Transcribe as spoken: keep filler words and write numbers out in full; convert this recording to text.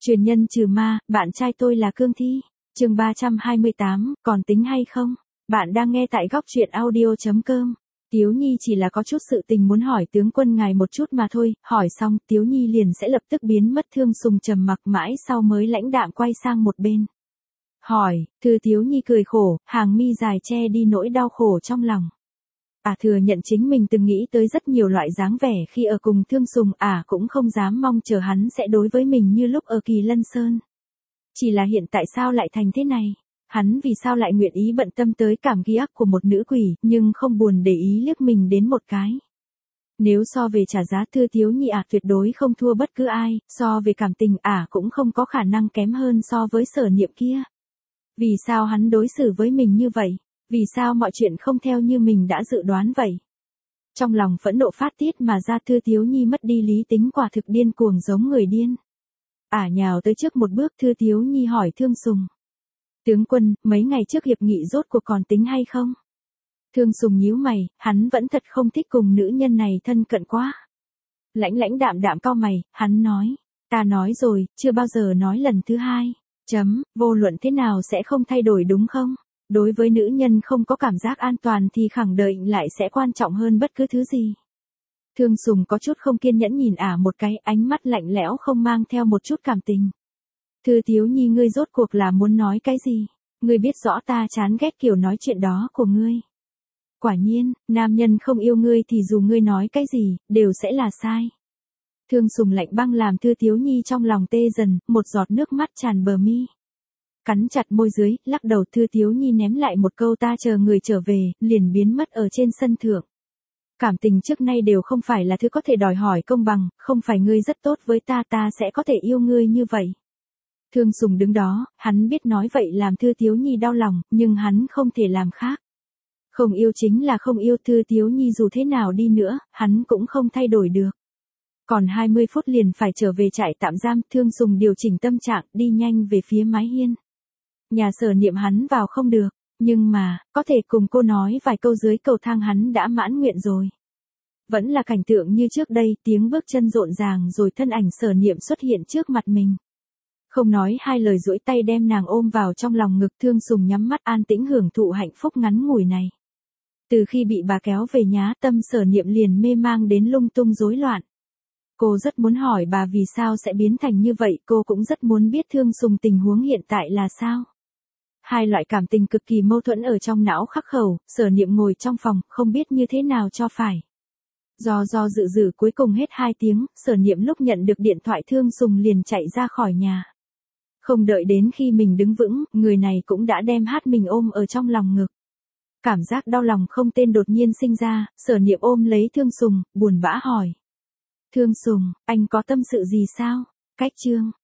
Truyền nhân trừ ma, bạn trai tôi là Cương Thi. Chương ba trăm hai mươi tám, còn tính hay không? Bạn đang nghe tại góc truyện audio chấm com. Tiếu Nhi chỉ là có chút sự tình muốn hỏi tướng quân ngài một chút mà thôi, hỏi xong Tiếu Nhi liền sẽ lập tức biến mất. Thương Sùng trầm mặc mãi sau mới lãnh đạm quay sang một bên. Hỏi, Thư Tiếu Nhi cười khổ, hàng mi dài che đi nỗi đau khổ trong lòng. À thừa nhận chính mình từng nghĩ tới rất nhiều loại dáng vẻ khi ở cùng Thương Sùng, à cũng không dám mong chờ hắn sẽ đối với mình như lúc ở Kỳ Lân Sơn. Chỉ là hiện tại sao lại thành thế này? Hắn vì sao lại nguyện ý bận tâm tới cảm ghi ác của một nữ quỷ, nhưng không buồn để ý liếc mình đến một cái. Nếu so về trả giá, Thư Tiếu Nhi à tuyệt đối không thua bất cứ ai, so về cảm tình à cũng không có khả năng kém hơn so với Sở Niệm kia. Vì sao hắn đối xử với mình như vậy? Vì sao mọi chuyện không theo như mình đã dự đoán vậy? Trong lòng phẫn nộ phát tiết mà ra, Thư Tiếu Nhi mất đi lý tính, quả thực điên cuồng giống người điên. Ả nhào tới trước một bước, Thư Tiếu Nhi hỏi Thương Sùng. Tướng quân, mấy ngày trước hiệp nghị rốt cuộc còn tính hay không? Thương Sùng nhíu mày, hắn vẫn thật không thích cùng nữ nhân này thân cận quá. Lãnh lãnh đạm đạm cau mày, hắn nói. Ta nói rồi, chưa bao giờ nói lần thứ hai. Chấm, vô luận thế nào sẽ không thay đổi đúng không? Đối với nữ nhân không có cảm giác an toàn thì khẳng định lại sẽ quan trọng hơn bất cứ thứ gì. Thương Sùng có chút không kiên nhẫn nhìn Ả một cái, ánh mắt lạnh lẽo không mang theo một chút cảm tình. Thư Tiếu Nhi, ngươi rốt cuộc là muốn nói cái gì? Ngươi biết rõ ta chán ghét kiểu nói chuyện đó của ngươi. Quả nhiên, nam nhân không yêu ngươi thì dù ngươi nói cái gì, đều sẽ là sai. Thương Sùng lạnh băng làm Thư Tiếu Nhi trong lòng tê dần, một giọt nước mắt tràn bờ mi. Cắn chặt môi dưới, lắc đầu. Thư Tiếu Nhi ném lại một câu ta chờ người trở về, liền biến mất ở trên sân thượng. Cảm tình trước nay đều không phải là thứ có thể đòi hỏi công bằng, không phải ngươi rất tốt với ta ta sẽ có thể yêu ngươi như vậy. Thương Sùng đứng đó, hắn biết nói vậy làm Thư Tiếu Nhi đau lòng, nhưng hắn không thể làm khác. Không yêu chính là không yêu, Thư Tiếu Nhi dù thế nào đi nữa, hắn cũng không thay đổi được. Còn hai mươi phút liền phải trở về trại tạm giam, Thương Sùng điều chỉnh tâm trạng, đi nhanh về phía mái hiên. Nhà Sở Niệm hắn vào không được, nhưng mà, có thể cùng cô nói vài câu dưới cầu thang hắn đã mãn nguyện rồi. Vẫn là cảnh tượng như trước đây, tiếng bước chân rộn ràng rồi thân ảnh Sở Niệm xuất hiện trước mặt mình. Không nói hai lời duỗi tay đem nàng ôm vào trong lòng ngực. Thương Sùng nhắm mắt an tĩnh hưởng thụ hạnh phúc ngắn ngủi này. Từ khi bị bà kéo về nhá, tâm Sở Niệm liền mê mang đến lung tung rối loạn. Cô rất muốn hỏi bà vì sao sẽ biến thành như vậy, cô cũng rất muốn biết Thương Sùng tình huống hiện tại là sao. Hai loại cảm tình cực kỳ mâu thuẫn ở trong não khắc khẩu, Sở Niệm ngồi trong phòng, không biết như thế nào cho phải. Do do dự dự cuối cùng hết hai tiếng, Sở Niệm lúc nhận được điện thoại Thương Sùng liền chạy ra khỏi nhà. Không đợi đến khi mình đứng vững, người này cũng đã đem hát mình ôm ở trong lòng ngực. Cảm giác đau lòng không tên đột nhiên sinh ra, Sở Niệm ôm lấy Thương Sùng, buồn bã hỏi. Thương Sùng, anh có tâm sự gì sao? Cách chương.